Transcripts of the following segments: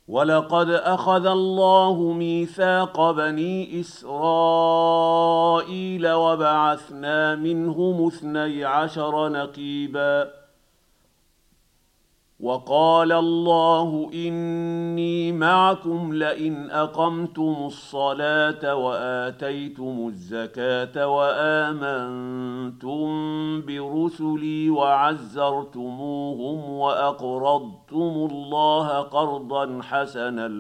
ولقد أخذ الله ميثاق بني إسرائيل وبعثنا منهم 12 نقيبا وقال الله إني معكم لئن أقمتم الصلاة وآتيتم الزكاة وآمنتم برسلي وعزرتموهم وأقرضتم الله قرضا حسنا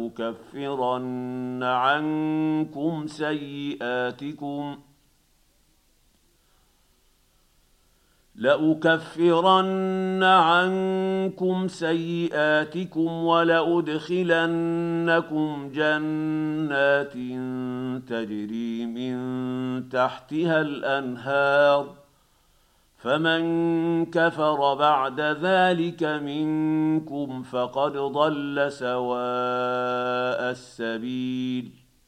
لأكفرن عنكم سيئاتكم ولأدخلنكم جنات تجري من تحتها الأنهار فمن كفر بعد ذلك منكم فقد ضل سواء السبيل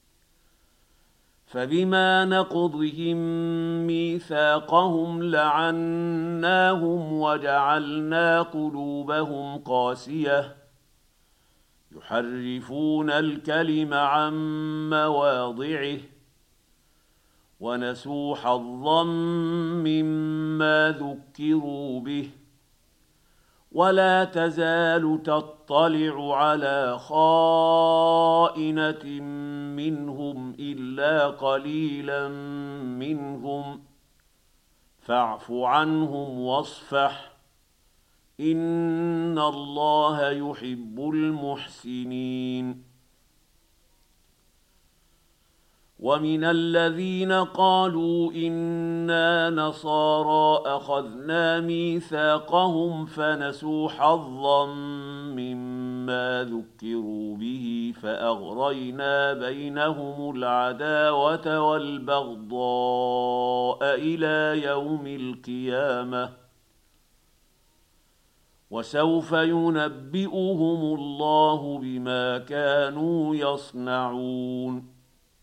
فبما نقضهم ميثاقهم لعناهم وجعلنا قلوبهم قاسية يحرفون الكلم عن مواضعه ونسوا حظا مما ذكروا به ولا تزال تطلع على خائنة منهم إلا قليلا منهم فاعف عنهم واصفح إن الله يحب المحسنين ومن الذين قالوا إنا نصارى أخذنا ميثاقهم فنسوا حظا مما ذكروا به فأغرينا بينهم العداوة والبغضاء إلى يوم القيامة وسوف ينبئهم الله بما كانوا يصنعون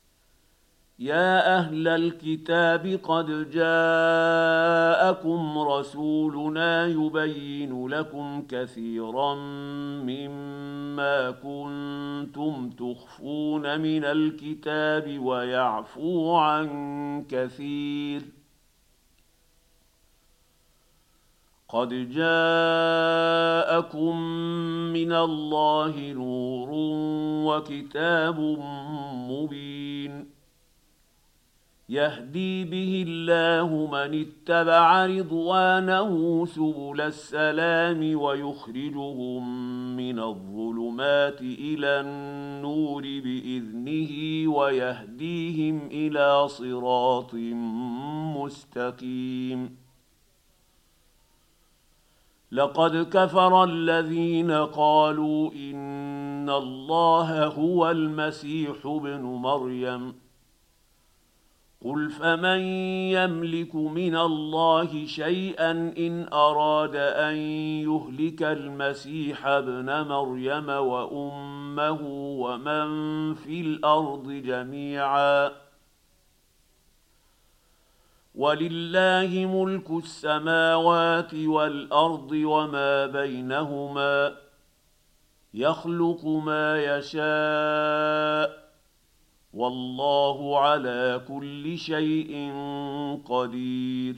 يا أهل الكتاب قد جاءكم رسولنا يبين لكم كثيرا مما كنتم تخفون من الكتاب ويعفو عن كثير قد جاءكم من الله نور وكتاب مبين يهدي به الله من اتبع رضوانه سبل السلام ويخرجهم من الظلمات إلى النور بإذنه ويهديهم إلى صراط مستقيم لقد كفر الذين قالوا إن الله هو المسيح ابن مريم قل فمن يملك من الله شيئا إن أراد أن يهلك المسيح ابن مريم وأمه ومن في الأرض جميعا ولله ملك السماوات والأرض وما بينهما يخلق ما يشاء والله على كل شيء قدير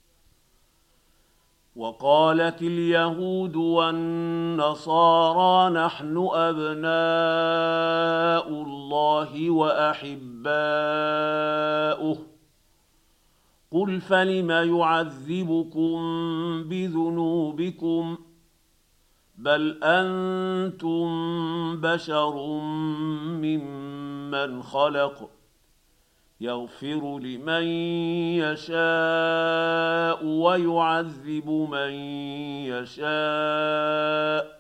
وقالت اليهود والنصارى نحن أبناء الله وأحباؤه قل فلم يعذبكم بذنوبكم بل أنتم بشر ممن خلق يغفر لمن يشاء ويعذب من يشاء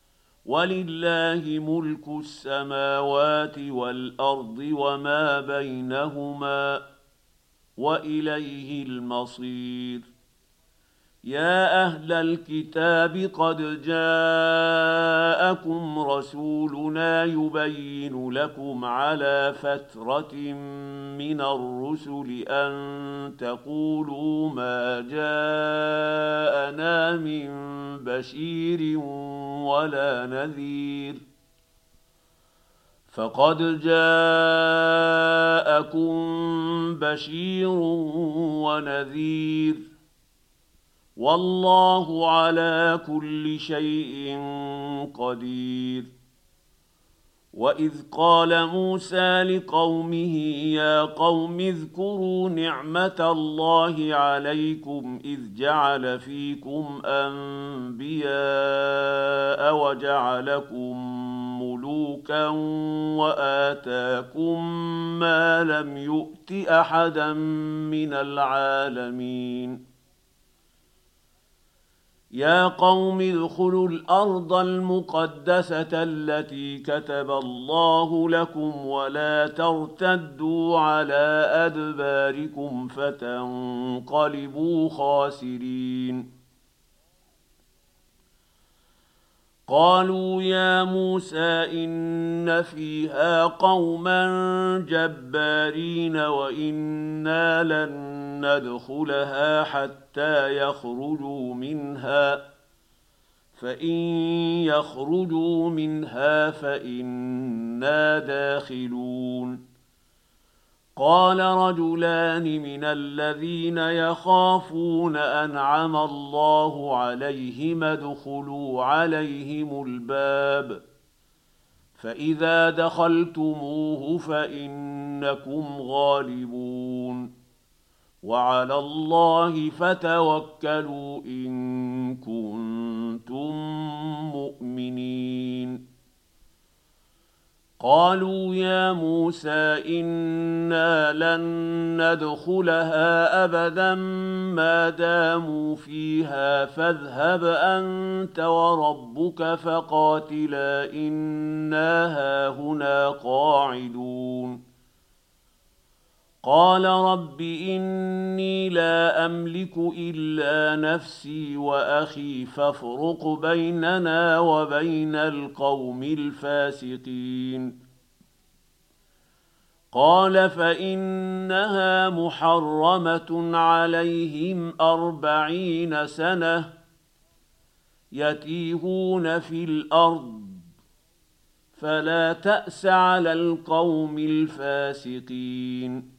ولله ملك السماوات والأرض وما بينهما وإليه المصير يا أهل الكتاب قد جاءكم رسولنا يبين لكم على فترة من الرسل أن تقولوا ما جاءنا من بشير ولا نذير فقد جاءكم بشير ونذير والله على كل شيء قدير. واذ قال موسى لقومه يا قوم اذكروا نعمه الله عليكم اذ جعل فيكم انبياء وجعلكم ملوكا واتاكم ما لم يؤت احدا من العالمين. يا قوم ادخلوا الارض المقدسه التي كتب الله لكم ولا ترتدوا على ادباركم فتنقلبوا خاسرين. قالوا يا موسى إن فيها قوما جبارين وإنا لن ندخلها حتى يخرجوا منها فإن يخرجوا منها فإنا داخلون. قال رجلان من الذين يخافون أنعم الله عليهم ادخلوا عليهم الباب فإذا دخلتموه فإنكم غالبون وعلى الله فتوكلوا إن كنتم مؤمنين. قالوا يا موسى إنا لن ندخلها أبدا ما داموا فيها فاذهب أنت وربك فقاتلا إنا هاهنا قاعدون. قال رب إني لا أملك إلا نفسي وأخي فافرق بيننا وبين القوم الفاسقين. قال فإنها محرمة عليهم 40 سنة يتيهون في الأرض فلا تأس على القوم الفاسقين.